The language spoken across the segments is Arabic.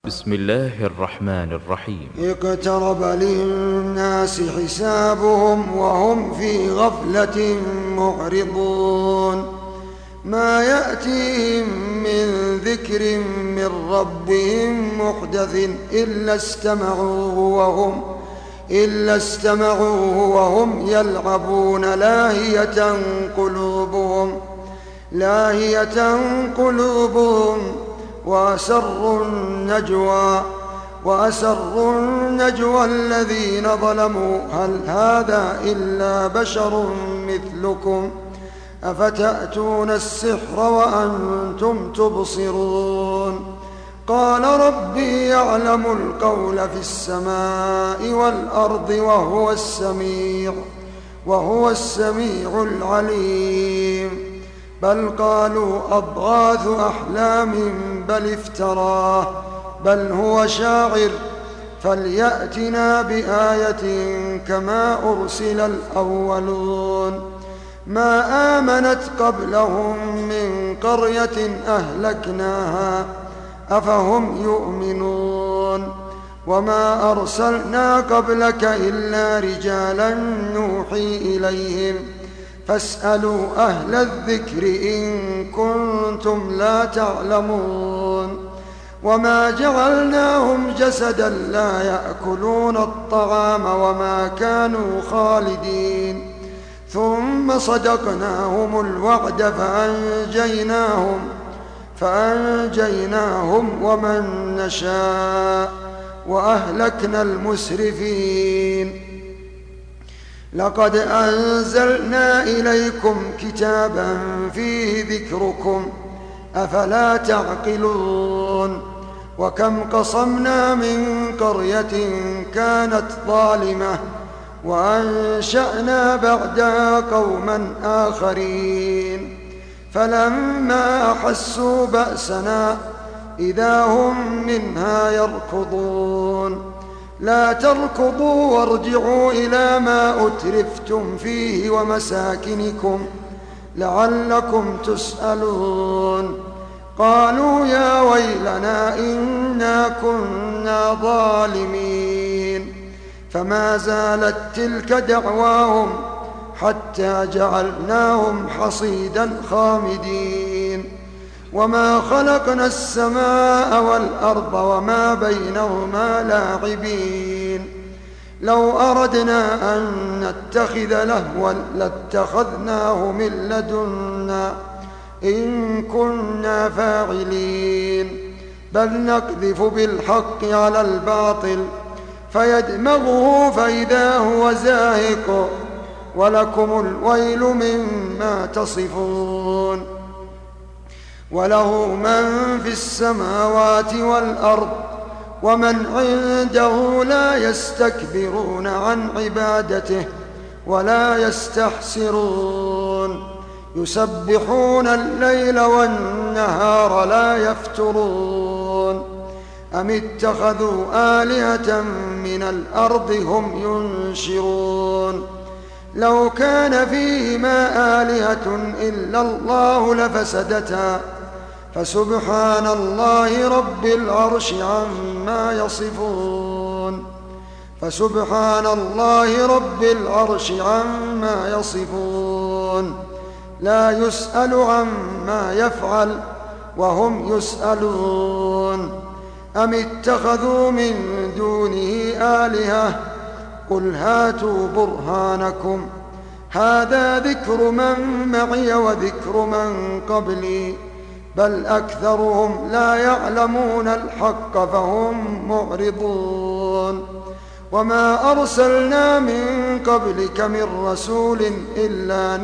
بسم الله الرحمن الرحيم. اقترب للناس حسابهم وهم في غفلة معرضون. ما يأتيهم من ذكر من ربهم محدث إلا استمعوه وهم يلعبون لاهية قلوبهم وأسروا النجوى الذين ظلموا هل هذا إلا بشر مثلكم أفتأتون السحر وأنتم تبصرون. قال ربي يعلم القول في السماء والأرض وهو السميع العليم. بل قالوا أضغاث أحلام بل افتراه بل هو شاعر فليأتنا بآية كما أرسل الأولون. ما آمنت قبلهم من قرية أهلكناها أفهم يؤمنون. وما أرسلنا قبلك إلا رجالا نوحي إليهم فاسألوا أهل الذكر إن كنتم لا تعلمون. وما جعلناهم جسدا لا يأكلون الطعام وما كانوا خالدين ثم صدقناهم الوعد فأنجيناهم ومن نشاء وأهلكنا المسرفين. لقد أنزلنا إليكم كتابا فيه ذكركم أفلا تعقلون. وكم قصمنا من قرية كانت ظالمة وأنشأنا بعدها قوما آخرين فلما أحسوا بأسنا إذا هم منها يركضون. لا تركضوا وارجعوا إلى ما أترفتم فيه ومساكنكم لعلكم تسألون. قالوا يا ويلنا إنا كنا ظالمين. فما زالت تلك دعواهم حتى جعلناهم حصيدا خامدين. وما خلقنا السماء والأرض وما بينهما لاعبين. لو أردنا أن نتخذ لهوا لاتخذناه من لدنا إن كنا فاعلين. بل نقذف بالحق على الباطل فيدمغه فإذا هو زاهق ولكم الويل مما تصفون. وله من في السماوات والأرض ومن عنده لا يستكبرون عن عبادته ولا يستحسرون. يسبحون الليل والنهار لا يفترون. أم اتخذوا آلهة من الأرض هم ينشرون. لو كان فيهما آلهة إلا الله لفسدتا فسبحان الله رب العرش عما يصفون. لا يسأل عما يفعل وهم يسألون. أم اتخذوا من دونه آلهة قل هاتوا برهانكم هذا ذكر من معي وذكر من قبلي بل أكثرهم لا يعلمون الحق فهم معرضون. وما أرسلنا من قبلك من رسول إلا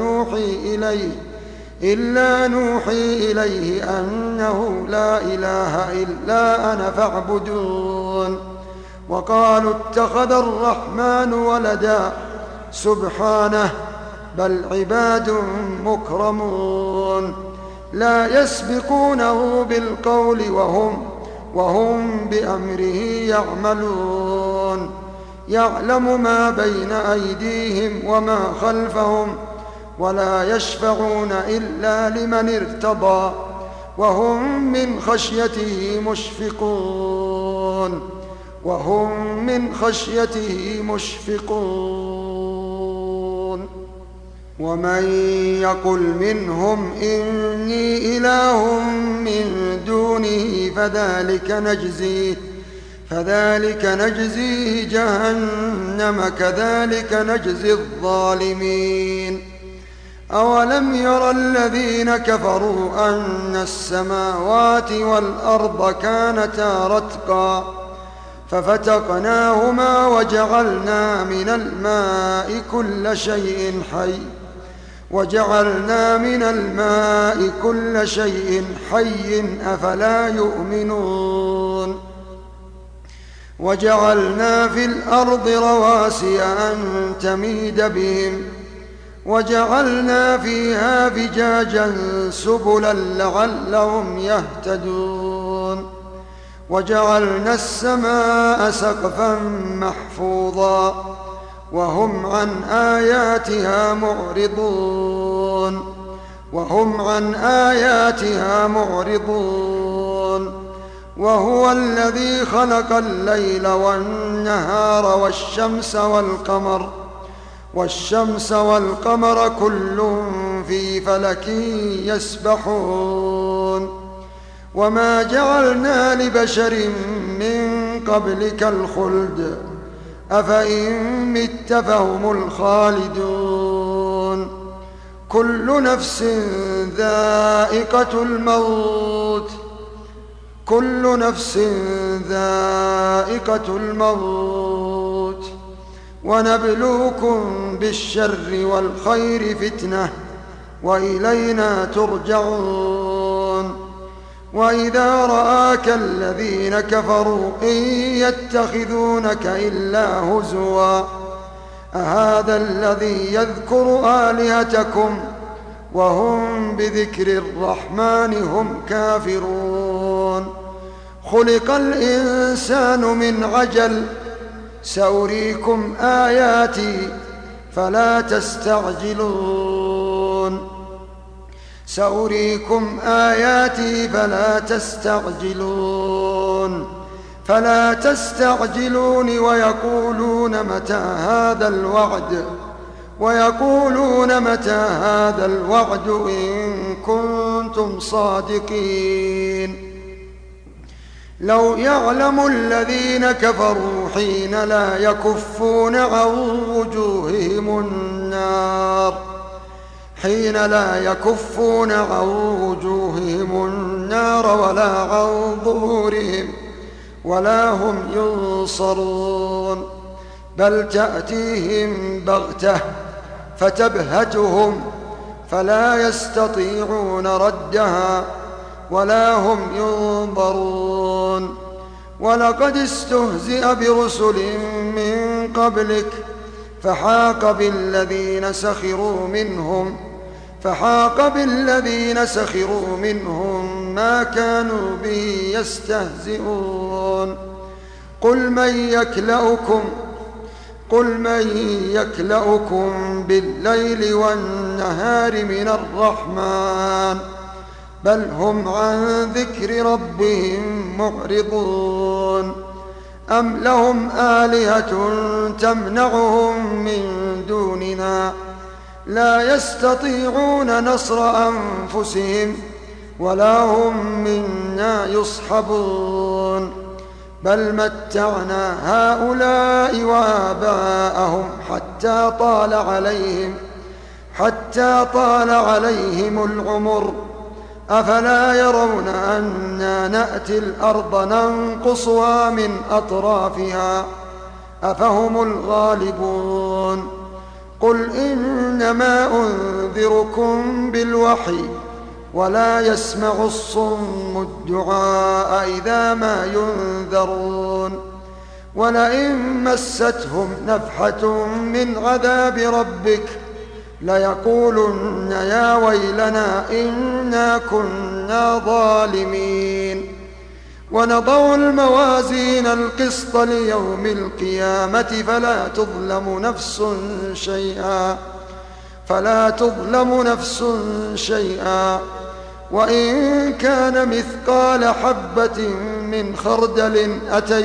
نوحي إليه أنه لا إله إلا أنا فاعبدون. وقالوا اتخذ الرحمن ولدا سبحانه بل عباد مكرمون لا يسبقونه بالقول وهم بأمره يعملون. يعلم ما بين أيديهم وما خلفهم ولا يشفعون إلا لمن ارتضى وهم من خشيته مشفقون. وهم من خشيته مشفقون. ومن يقل منهم إني إله من دونه فذلك نجزيه جهنم كذلك نجزي الظالمين. أولم ير الذين كفروا أن السماوات والأرض كانتا رتقا ففتقناهما وجعلنا من الماء كل شيء حي أفلا يؤمنون. وجعلنا في الأرض رواسي أن تميد بهم وجعلنا فيها فجاجا سبلا لعلهم يهتدون. وجعلنا السماء سقفا محفوظا وهم عن آياتها معرضون. وهو الذي خلق الليل والنهار والشمس والقمر كل في فلك يسبحون. وما جعلنا لبشر من قبلك الخلد أفإن مت فهم الخالدون. كل نفس ذائقة الموت ونبلوكم بالشر والخير فتنة وإلينا ترجعون. وإذا رآك الذين كفروا إن يتخذونك إلا هزوا أهذا الذي يذكر آلهتكم وهم بذكر الرحمن هم كافرون. خلق الإنسان من عجل سأريكم آياتي فلا تستعجلون ويقولون متى هذا الوعد إن كنتم صادقين. لو يعلم الذين كفروا حين لا يكفون عن وجوههم النار ولا عن ظهورهم ولا هم ينصرون. بل تأتيهم بغتة فتبهتهم فلا يستطيعون ردها ولا هم ينظرون. ولقد استهزئ برسل من قبلك فحاق بالذين سخروا منهم ما كانوا به يستهزئون. قل من يكلؤكم بالليل والنهار من الرحمن بل هم عن ذكر ربهم معرضون. أم لهم آلهة تمنعهم من دوننا لا يستطيعون نصر أنفسهم ولا هم منا يصحبون. بل متعنا هؤلاء وآباءهم حتى طال عليهم العمر أفلا يرون أنا نأتي الأرض ننقصها من أطرافها أفهم الغالبون. قل إنما أنذركم بالوحي ولا يسمع الصم الدعاء إذا ما ينذرون. ولئن مستهم نفحة من عذاب ربك ليقولن يا ويلنا إنا كنا ظالمين. ونضع الموازين القسط ليوم القيامة فلا تظلم نفس شيئا وإن كان مثقال حبة من خردل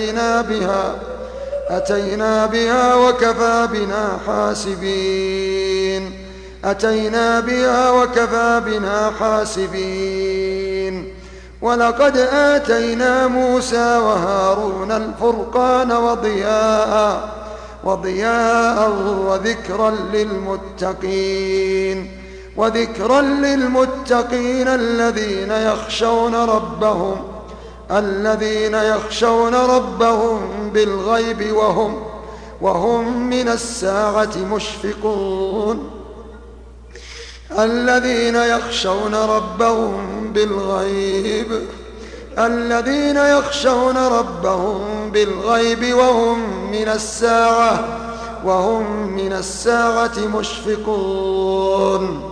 أتينا بها وكفى بنا حاسبين ولقد آتينا موسى وهارون الفرقان وضياء وذكرا للمتقين الذين يخشون ربهم بالغيب وهم من الساعة مشفقون الذين يخشون ربهم بالغيب وهم من الساعة مشفقون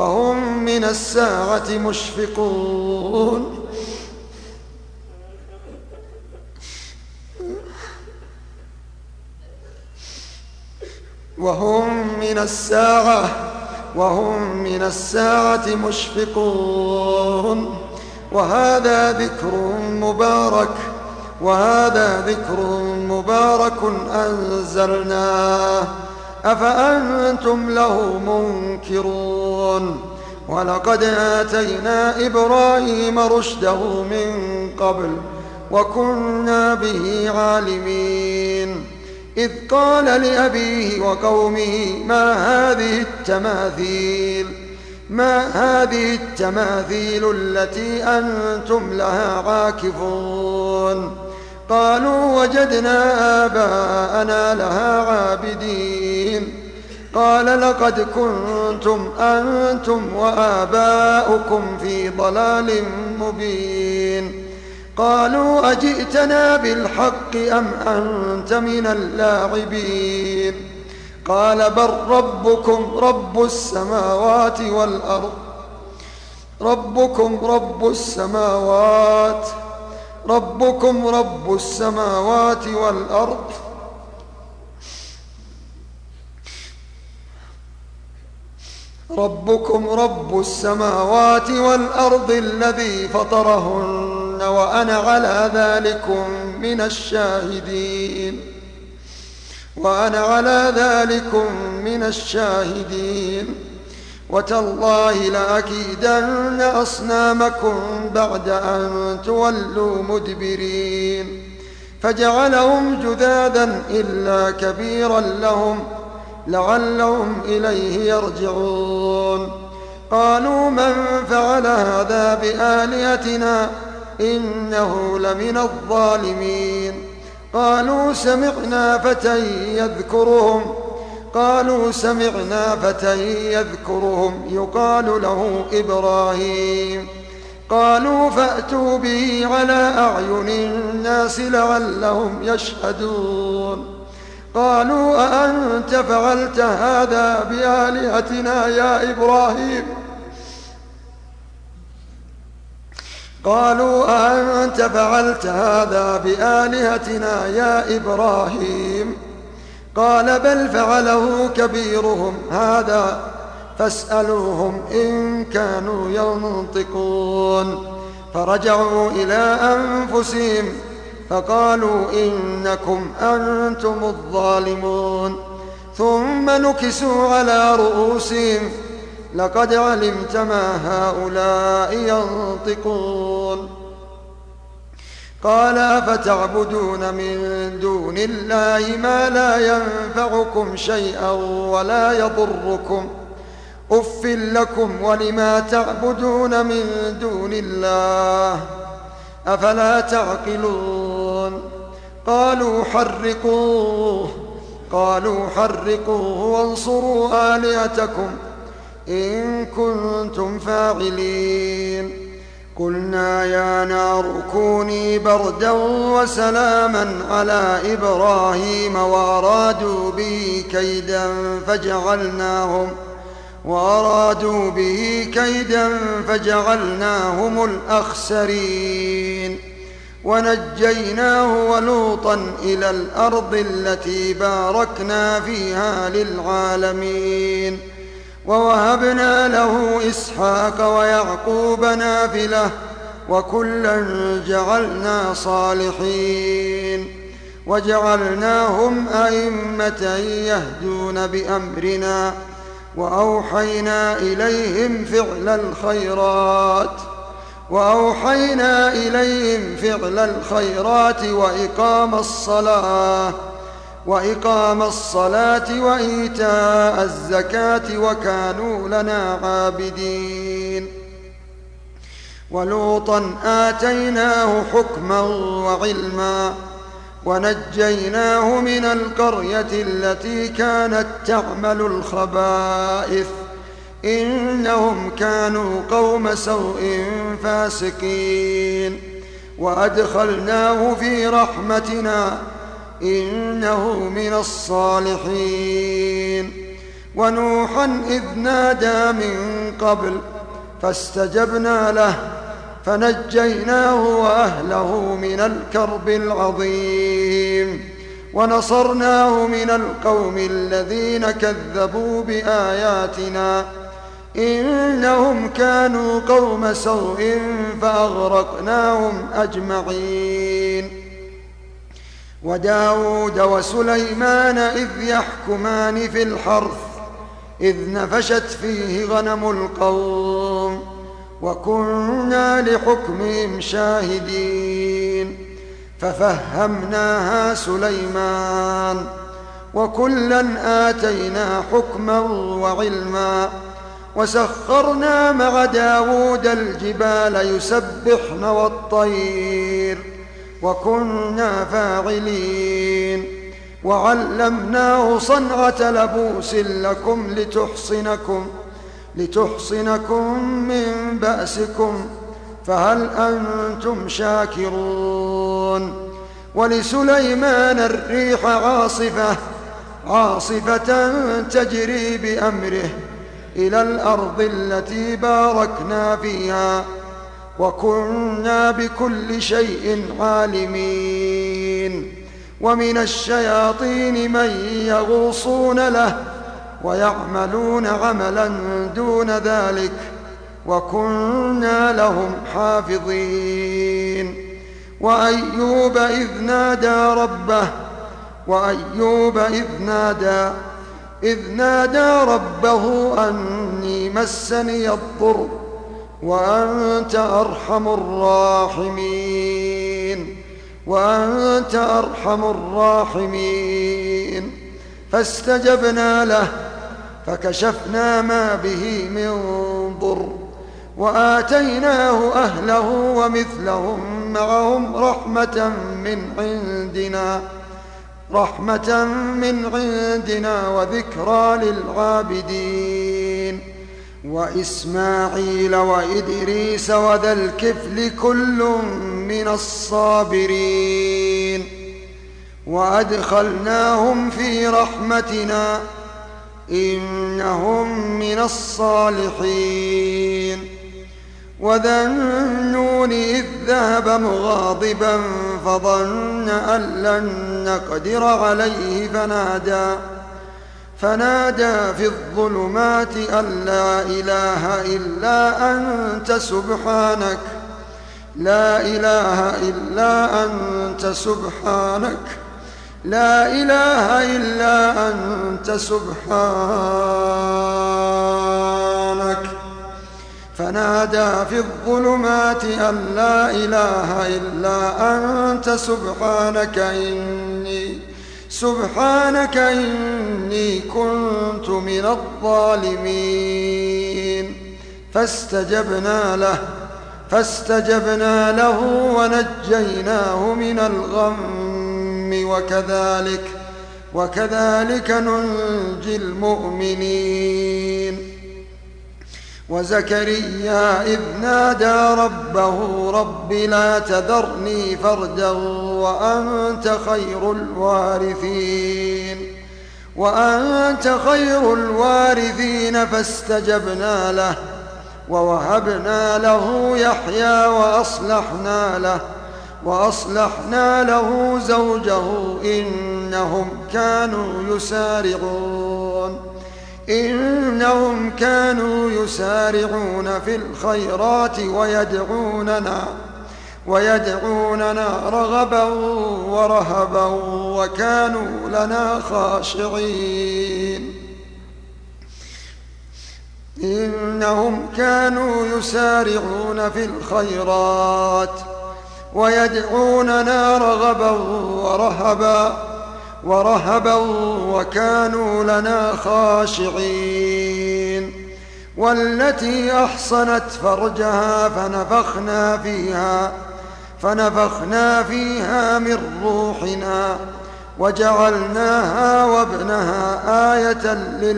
وهذا ذكر مبارك أنزلناه أفأنتم له منكرون ولقد آتينا إبراهيم رشده من قبل وكنا به عالمين إذ قال لأبيه وقومه ما هذه التماثيل التي أنتم لها عاكفون قالوا وجدنا آباءنا لها عابدين قال لقد كنتم أنتم وآباؤكم في ضلال مبين قالوا أجئتنا بالحق أم أنت من اللاعبين قال بل ربكم رب السماوات والأرض الذي فطرهن وأنا على ذلكم من الشاهدين وتالله لأكيدن أصنامكم بعد أن تولوا مدبرين فجعلهم جذاذا إلا كبيرا لهم لعلهم إليه يرجعون قالوا من فعل هذا بآلهتنا إنه لمن الظالمين قالوا سمعنا فتى يذكرهم يقال له إبراهيم قالوا فأتوا به على أعين الناس لعلهم يشهدون قالوا أأنت فعلت هذا بآلهتنا يا إبراهيم قال بل فعله كبيرهم هذا فاسألوهم إن كانوا ينطقون فرجعوا إلى أنفسهم فقالوا إنكم أنتم الظالمون ثم نكسوا على رؤوسهم لقد علمت ما هؤلاء ينطقون قال أفتعبدون من دون الله ما لا ينفعكم شيئا ولا يضركم أف لكم ولما تعبدون من دون الله أفلا تعقلون قالوا حرقوه وانصروا آلهتكم إن كنتم فاعلين قلنا يا نار كوني بردا وسلاما على إبراهيم وأرادوا به كيدا فجعلناهم الأخسرين ونجيناه ولوطا إلى الأرض التي باركنا فيها للعالمين ووهبنا له إسحاق ويعقوب نافلة وكلا جعلنا صالحين وجعلناهم أئمة يهدون بأمرنا وأوحينا إليهم فعل الخيرات وإقام الصلاة وإيتاء الزكاة وكانوا لنا عابدين ولوطا آتيناه حكما وعلما ونجيناه من القرية التي كانت تعمل الخبائث إنهم كانوا قوم سوء فاسقين وأدخلناه في رحمتنا إنه من الصالحين ونوحا إذ نادى من قبل فاستجبنا له فنجيناه وأهله من الكرب العظيم ونصرناه من القوم الذين كذبوا بآياتنا إنهم كانوا قوم سوء فأغرقناهم أجمعين وداود وسليمان إذ يحكمان في الحرث إذ نفشت فيه غنم القوم وكنا لحكمهم شاهدين ففهمناها سليمان وكلا آتينا حكما وعلما وسخرنا مع داود الجبال يسبحن والطير وكنا فاعلين وعلمناه صنعة لبوس لكم لتحصنكم من بأسكم فهل أنتم شاكرون ولسليمان الريح عاصفة تجري بأمره إلى الأرض التي باركنا فيها وكنا بكل شيء عالمين ومن الشياطين من يغوصون له ويعملون عملا دون ذلك وكنا لهم حافظين وأيوب إذ نادى ربه أني مسني الضر وأنت أرحم الراحمين فاستجبنا له فكشفنا ما به من ضر وآتيناه أهله ومثلهم معهم رحمة من عندنا وذكرى للعابدين وإسماعيل وإدريس وذا الكفل كل من الصابرين وأدخلناهم في رحمتنا إنهم من الصالحين وذا النون إذ ذهب مغاضبا فظن أن لن نقدر عليه فنادى في الظلمات أن لا إله إلا أنت سبحانك لا إله إلا أنت سبحانك فنادى في الظلمات أن لا إله إلا أنت سبحانك إني كنت من الظالمين فاستجبنا له ونجيناه من الغم وكذلك ننجي المؤمنين وزكريا إذ نادى ربه رب لا تذرني فردا وأنت خير الوارثين فاستجبنا له ووهبنا له يحيى وأصلحنا له زوجه إنهم كانوا إنهم كانوا يسارعون في الخيرات ويدعوننا رغبا ورهبا وكانوا لنا خاشعين إنهم كانوا يسارعون في الخيرات ويدعوننا رغبا ورهبا وكانوا لنا خاشعين والتي أحصنت فرجها فنفخنا فيها من روحنا وجعلناها وابنها آية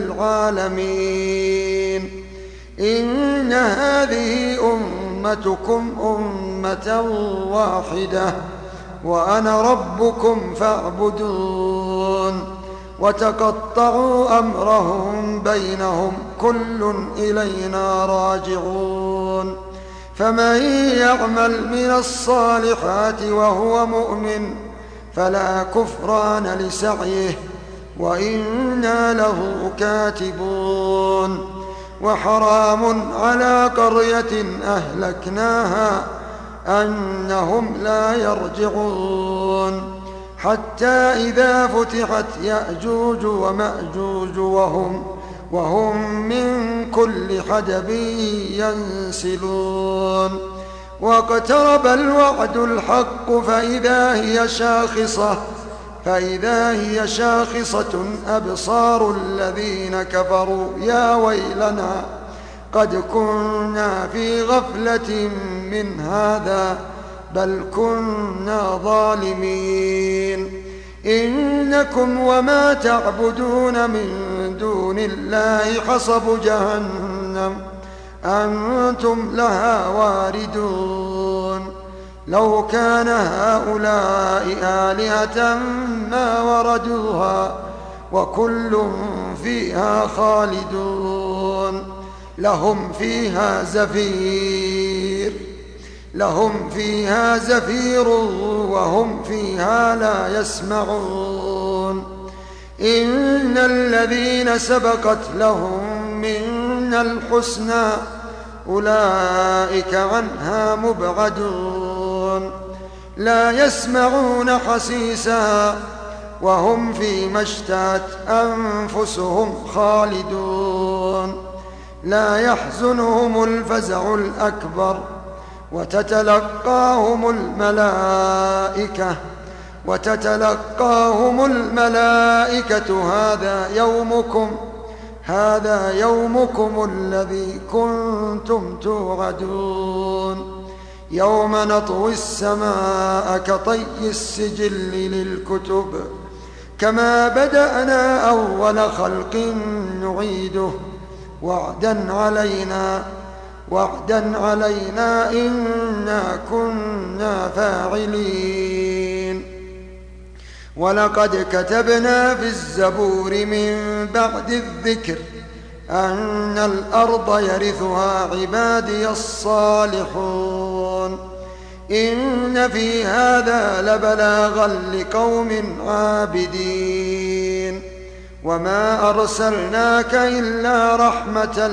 للعالمين إن هذه أمتكم أمة واحدة وأنا ربكم فاعبدون وتقطعوا أمرهم بينهم كل إلينا راجعون فمن يعمل من الصالحات وهو مؤمن فلا كفران لسعيه وإنا له كاتبون وحرام على قرية أهلكناها أنهم لا يرجعون حتى إذا فتحت يأجوج ومأجوج وهم من كل حدب ينسلون واقترب الوعد الحق فإذا هي شاخصة أبصار الذين كفروا يا ويلنا قد كنا في غفلة من هذا بل كنا ظالمين إنكم وما تعبدون من دون الله حصب جهنم أنتم لها واردون لو كان هؤلاء آلهة ما وردوها وكل فيها خالدون لهم فيها زفير وهم فيها لا يسمعون إن الذين سبقت لهم منا الحسنى أولئك عنها مبعدون لا يسمعون حسيسها وهم فيما اشتهت أنفسهم خالدون لا يحزنهم الفزع الأكبر وتتلقاهم الملائكة هذا يومكم الذي كنتم توعدون يوم نطوي السماء كطي السجل للكتب كما بدأنا أول خلق نعيده وعدا علينا إنا كنا فاعلين ولقد كتبنا في الزبور من بعد الذكر أن الأرض يرثها عبادي الصالحون إن في هذا لبلاغا لقوم عابدين وما أرسلناك إلا رحمة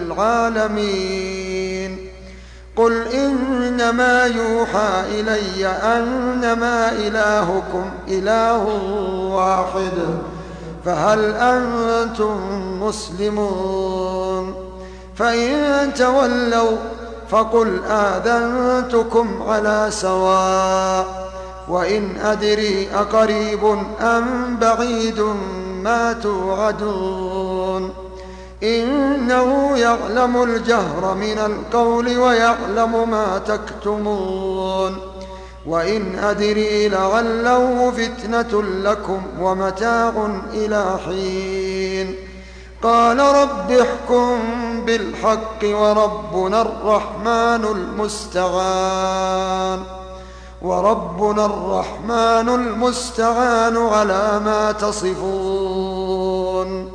للعالمين قل إنما يوحى إلي أنما إلهكم إله واحد فهل أنتم مسلمون فإن تولوا فقل آذنتكم على سواء وإن أدري أقريب أم بعيد ما توعدون إنه يعلم الجهر من القول ويعلم ما تكتمون وإن أدري لعله فتنة لكم ومتاع إلى حين قال رب احكم بالحق وربنا الرحمن المستعان على ما تصفون